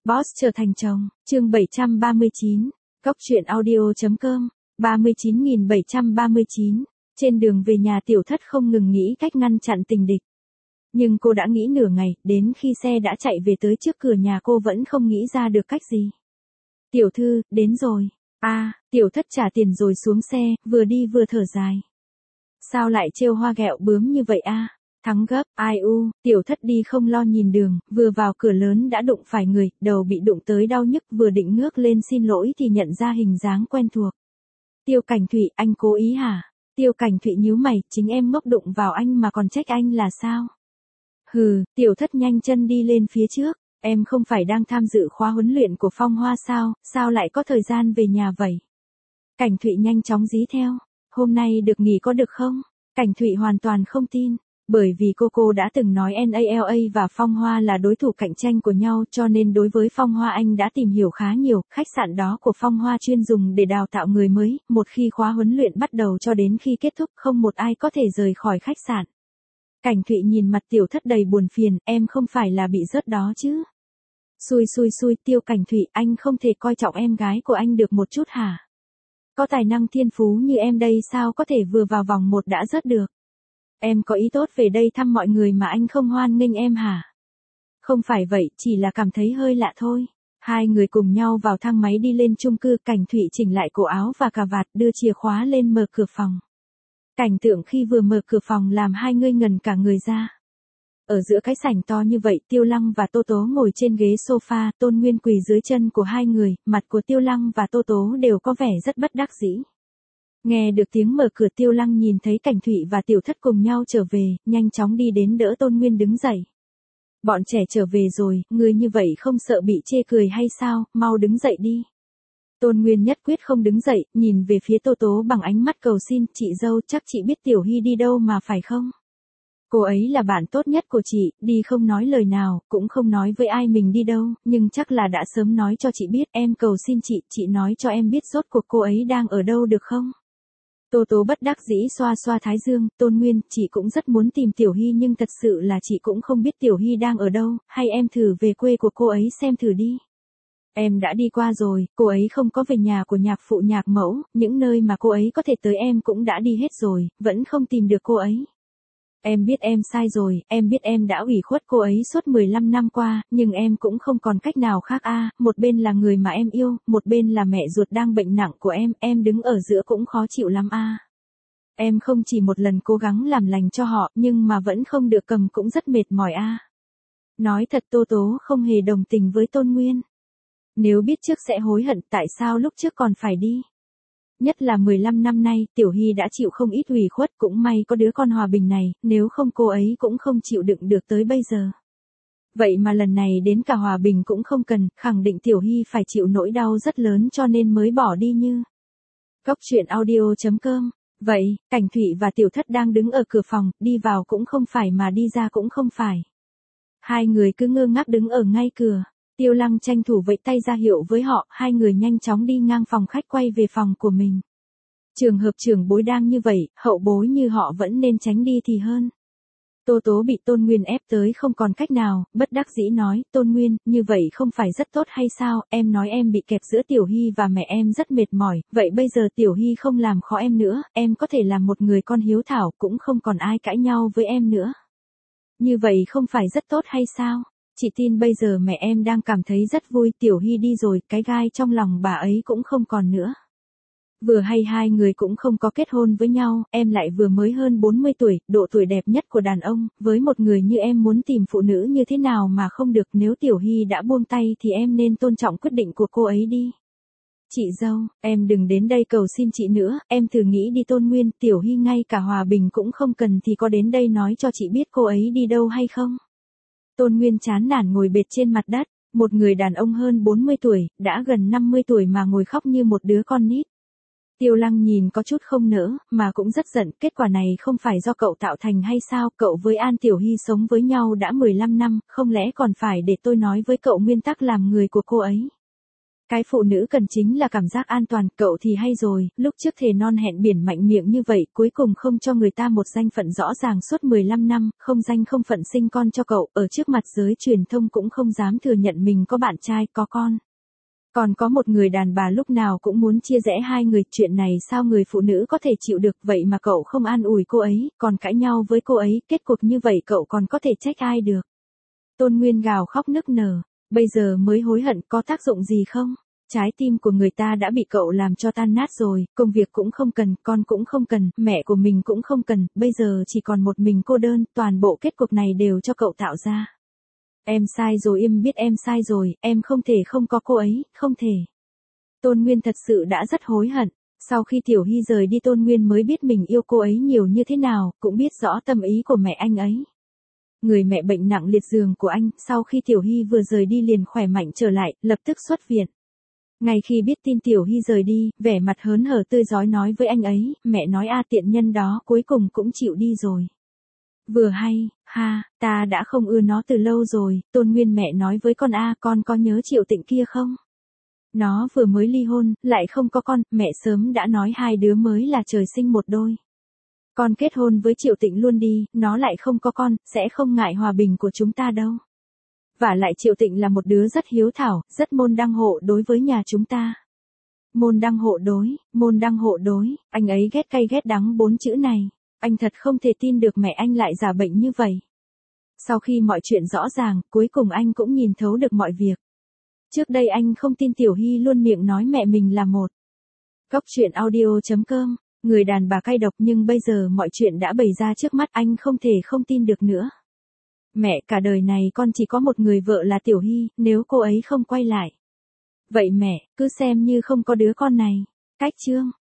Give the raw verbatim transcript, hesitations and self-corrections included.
Boss trở thành chồng, chương bảy trăm ba mươi chín, cốc truyện audio chấm com, ba mươi chín nghìn bảy trăm ba mươi chín, trên đường về nhà Tiểu Thất không ngừng nghĩ cách ngăn chặn tình địch. Nhưng cô đã nghĩ nửa ngày, đến khi xe đã chạy về tới trước cửa nhà cô vẫn không nghĩ ra được cách gì. Tiểu thư, đến rồi. A, à, Tiểu Thất trả tiền rồi xuống xe, vừa đi vừa thở dài. Sao lại trêu hoa ghẹo bướm như vậy a? À? Thắng gấp, ai u, Tiểu Thất đi không lo nhìn đường, vừa vào cửa lớn đã đụng phải người, đầu bị đụng tới đau nhức, vừa định ngước lên xin lỗi thì nhận ra hình dáng quen thuộc. Tiêu Cảnh Thụy, anh cố ý hả? Tiêu Cảnh Thụy nhíu mày, chính em ngốc đụng vào anh mà còn trách anh là sao? Hừ, Tiểu Thất nhanh chân đi lên phía trước, em không phải đang tham dự khóa huấn luyện của Phong Hoa sao, sao lại có thời gian về nhà vậy? Cảnh Thụy nhanh chóng dí theo, hôm nay được nghỉ có được không? Cảnh Thụy hoàn toàn không tin. Bởi vì cô cô đã từng nói NALA và Phong Hoa là đối thủ cạnh tranh của nhau cho nên đối với Phong Hoa anh đã tìm hiểu khá nhiều, khách sạn đó của Phong Hoa chuyên dùng để đào tạo người mới, một khi khóa huấn luyện bắt đầu cho đến khi kết thúc không một ai có thể rời khỏi khách sạn. Cảnh Thụy nhìn mặt Tiểu Thất đầy buồn phiền, em không phải là bị rớt đó chứ? Xui xui xui, Tiêu Cảnh Thụy, anh không thể coi trọng em gái của anh được một chút hả? Có tài năng thiên phú như em đây sao có thể vừa vào vòng một đã rớt được? Em có ý tốt về đây thăm mọi người mà anh không hoan nghênh em hả? Không phải vậy, chỉ là cảm thấy hơi lạ thôi. Hai người cùng nhau vào thang máy đi lên chung cư, Cảnh Thụy chỉnh lại cổ áo và cà vạt, đưa chìa khóa lên mở cửa phòng. Cảnh tượng khi vừa mở cửa phòng làm hai người ngẩn cả người ra. Ở giữa cái sảnh to như vậy, Tiêu Lăng và Tô Tố ngồi trên ghế sofa, Tôn Nguyên quỳ dưới chân của hai người, mặt của Tiêu Lăng và Tô Tố đều có vẻ rất bất đắc dĩ. Nghe được tiếng mở cửa, Tiêu Lăng nhìn thấy Cảnh Thụy và Tiểu Thất cùng nhau trở về, nhanh chóng đi đến đỡ Tôn Nguyên đứng dậy. Bọn trẻ trở về rồi, người như vậy không sợ bị chê cười hay sao, mau đứng dậy đi. Tôn Nguyên nhất quyết không đứng dậy, nhìn về phía Tô Tố bằng ánh mắt cầu xin, chị dâu chắc chị biết Tiểu Hy đi đâu mà phải không? Cô ấy là bạn tốt nhất của chị, đi không nói lời nào, cũng không nói với ai mình đi đâu, nhưng chắc là đã sớm nói cho chị biết, em cầu xin chị, chị nói cho em biết rốt cuộc cô ấy đang ở đâu được không? Tô Tố bất đắc dĩ xoa xoa thái dương, Tôn Nguyên, chị cũng rất muốn tìm Tiểu Hy nhưng thật sự là chị cũng không biết Tiểu Hy đang ở đâu, hay em thử về quê của cô ấy xem thử đi. Em đã đi qua rồi, cô ấy không có về nhà của nhạc phụ nhạc mẫu, những nơi mà cô ấy có thể tới em cũng đã đi hết rồi, vẫn không tìm được cô ấy. Em biết em sai rồi, em biết em đã ủy khuất cô ấy suốt mười lăm năm qua, nhưng em cũng không còn cách nào khác a, à, một bên là người mà em yêu, một bên là mẹ ruột đang bệnh nặng của em, em đứng ở giữa cũng khó chịu lắm a. À. Em không chỉ một lần cố gắng làm lành cho họ, nhưng mà vẫn không được cầm cũng rất mệt mỏi a. À. Nói thật, Tô Tố không hề đồng tình với Tôn Nguyên. Nếu biết trước sẽ hối hận, tại sao lúc trước còn phải đi? Nhất là mười lăm năm nay, Tiểu Hy đã chịu không ít ủy khuất, cũng may có đứa con Hòa Bình này, nếu không cô ấy cũng không chịu đựng được tới bây giờ. Vậy mà lần này đến cả Hòa Bình cũng không cần, khẳng định Tiểu Hy phải chịu nỗi đau rất lớn cho nên mới bỏ đi như. Cốc truyện audio chấm com. Vậy, Cảnh Thụy và Tiểu Thất đang đứng ở cửa phòng, đi vào cũng không phải mà đi ra cũng không phải. Hai người cứ ngơ ngác đứng ở ngay cửa. Tiêu Lăng tranh thủ vẫy tay ra hiệu với họ, hai người nhanh chóng đi ngang phòng khách quay về phòng của mình. Trường hợp trưởng bối đang như vậy, hậu bối như họ vẫn nên tránh đi thì hơn. Tô Tố bị Tôn Nguyên ép tới không còn cách nào, bất đắc dĩ nói, Tôn Nguyên, như vậy không phải rất tốt hay sao, em nói em bị kẹp giữa Tiểu Hy và mẹ em rất mệt mỏi, vậy bây giờ Tiểu Hy không làm khó em nữa, em có thể làm một người con hiếu thảo, cũng không còn ai cãi nhau với em nữa. Như vậy không phải rất tốt hay sao? Chị tin bây giờ mẹ em đang cảm thấy rất vui, Tiểu Hy đi rồi, cái gai trong lòng bà ấy cũng không còn nữa. Vừa hay hai người cũng không có kết hôn với nhau, em lại vừa mới hơn bốn mươi tuổi, độ tuổi đẹp nhất của đàn ông, với một người như em muốn tìm phụ nữ như thế nào mà không được, nếu Tiểu Hy đã buông tay thì em nên tôn trọng quyết định của cô ấy đi. Chị dâu, em đừng đến đây cầu xin chị nữa, em thử nghĩ đi Tôn Nguyên, Tiểu Hy ngay cả Hòa Bình cũng không cần thì có đến đây nói cho chị biết cô ấy đi đâu hay không? Tôn Nguyên chán nản ngồi bệt trên mặt đất, một người đàn ông hơn bốn mươi tuổi, đã gần năm mươi tuổi mà ngồi khóc như một đứa con nít. Tiêu Lăng nhìn có chút không nỡ, mà cũng rất giận, kết quả này không phải do cậu tạo thành hay sao, cậu với An Tiểu Hy sống với nhau đã mười lăm năm, không lẽ còn phải để tôi nói với cậu nguyên tắc làm người của cô ấy. Cái phụ nữ cần chính là cảm giác an toàn, cậu thì hay rồi, lúc trước thề non hẹn biển mạnh miệng như vậy, cuối cùng không cho người ta một danh phận rõ ràng suốt mười lăm năm, không danh không phận sinh con cho cậu, ở trước mặt giới truyền thông cũng không dám thừa nhận mình có bạn trai, có con. Còn có một người đàn bà lúc nào cũng muốn chia rẽ hai người, chuyện này sao người phụ nữ có thể chịu được, vậy mà cậu không an ủi cô ấy, còn cãi nhau với cô ấy, kết cục như vậy cậu còn có thể trách ai được. Tôn Nguyên gào khóc nức nở, bây giờ mới hối hận có tác dụng gì không? Trái tim của người ta đã bị cậu làm cho tan nát rồi, công việc cũng không cần, con cũng không cần, mẹ của mình cũng không cần, bây giờ chỉ còn một mình cô đơn, toàn bộ kết cục này đều cho cậu tạo ra. Em sai rồi, em biết em sai rồi, em không thể không có cô ấy, không thể. Tôn Nguyên thật sự đã rất hối hận, sau khi Tiểu Hy rời đi Tôn Nguyên mới biết mình yêu cô ấy nhiều như thế nào, cũng biết rõ tâm ý của mẹ anh ấy. Người mẹ bệnh nặng liệt giường của anh, sau khi Tiểu Hy vừa rời đi liền khỏe mạnh trở lại, lập tức xuất viện. Ngay khi biết tin Tiểu Hy rời đi, vẻ mặt hớn hở tươi rói nói với anh ấy, mẹ nói a tiện nhân đó cuối cùng cũng chịu đi rồi. Vừa hay, ha, ta đã không ưa nó từ lâu rồi, Tôn Nguyên mẹ nói với con a, con có nhớ Triệu Tịnh kia không? Nó vừa mới ly hôn, lại không có con, mẹ sớm đã nói hai đứa mới là trời sinh một đôi. Con kết hôn với Triệu Tịnh luôn đi, nó lại không có con, sẽ không ngại hòa bình của chúng ta đâu. Vả lại Triệu Tịnh là một đứa rất hiếu thảo, rất môn đăng hộ đối với nhà chúng ta. Môn đăng hộ đối, môn đăng hộ đối, anh ấy ghét cay ghét đắng bốn chữ này. Anh thật không thể tin được mẹ anh lại giả bệnh như vậy. Sau khi mọi chuyện rõ ràng, cuối cùng anh cũng nhìn thấu được mọi việc. Trước đây anh không tin Tiểu Hy luôn miệng nói mẹ mình là một. Cóc truyện audio chấm com, người đàn bà cay độc nhưng bây giờ mọi chuyện đã bày ra trước mắt anh không thể không tin được nữa. Mẹ, cả đời này con chỉ có một người vợ là Tiểu Hy, nếu cô ấy không quay lại. Vậy mẹ, cứ xem như không có đứa con này. Cách chương.